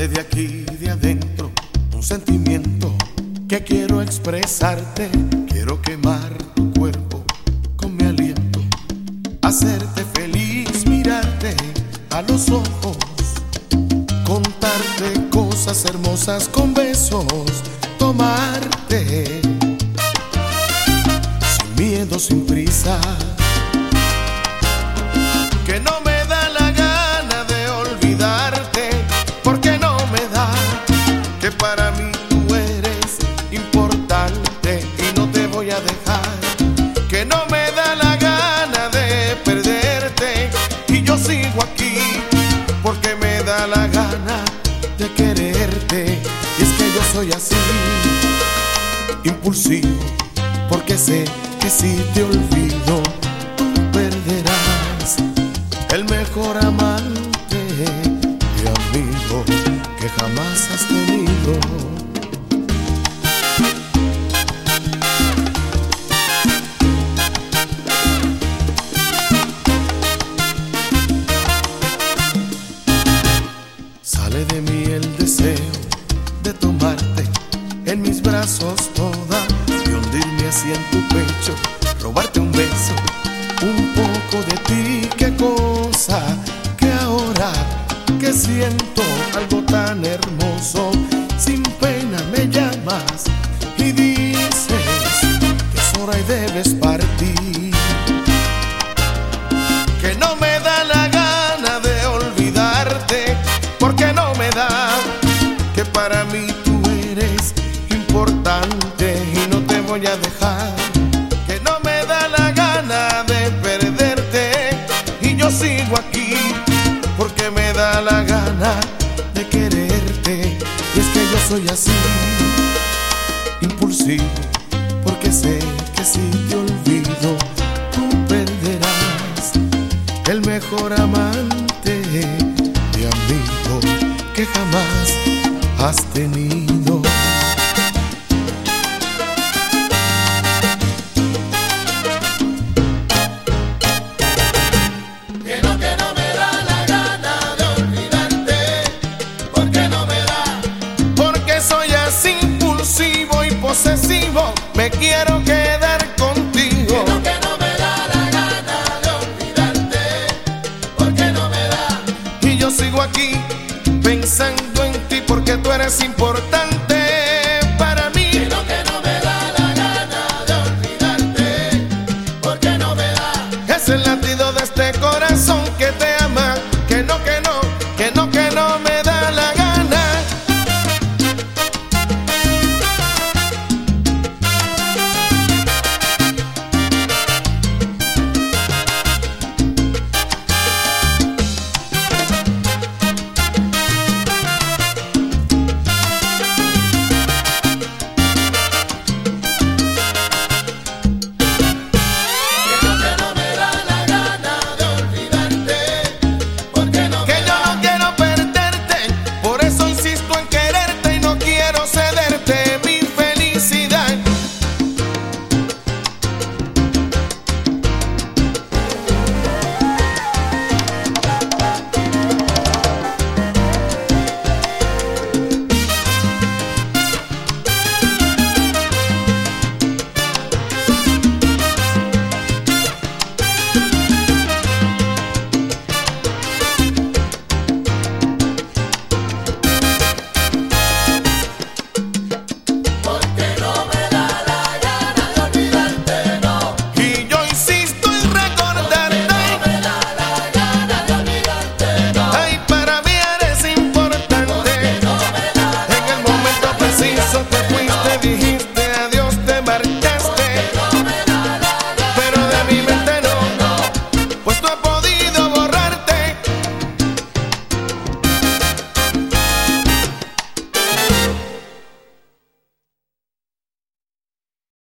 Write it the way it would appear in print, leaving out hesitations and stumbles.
Sale de aquí, de adentro, un sentimiento que quiero expresarte. Quiero quemar tu cuerpo con mi aliento, hacerte feliz, mirarte a los ojos, contarte cosas hermosas con besos, tomarte sin miedo, sin prisa, que no me da la gana de olvidarte, porque no me da, que para mí tú eres importante y no te voy a dejar, que no me da la gana de perderte y yo sigo aquí, porque me da la gana de quererte. Y es que yo soy así, impulsivo, porque sé que si te olvido tú perderás el mejor amante y amigo que jamás has tenido. Sale de mí el deseo de tomarte en mis brazos toda y hundirme así en tu pecho, robarte un beso, un poco de ti. Qué cosa que ahora que siento algo tan hermoso, sin pena me llamas y dices que es hora y debes partir, que no me da la gana de olvidarte, porque no me da, que para mí tú eres importante y no te voy a dejar, que no me da la gana de perderte y yo sigo aquí, porque me da la gana de quererte. Y es que yo soy así, impulsivo, porque sé que si te olvido tú perderás el mejor amante y amigo que jamás has tenido. Que no me da la gana de olvidarte, porque no me da, Porque soy así impulsivo y posesivo, me quiero quedar.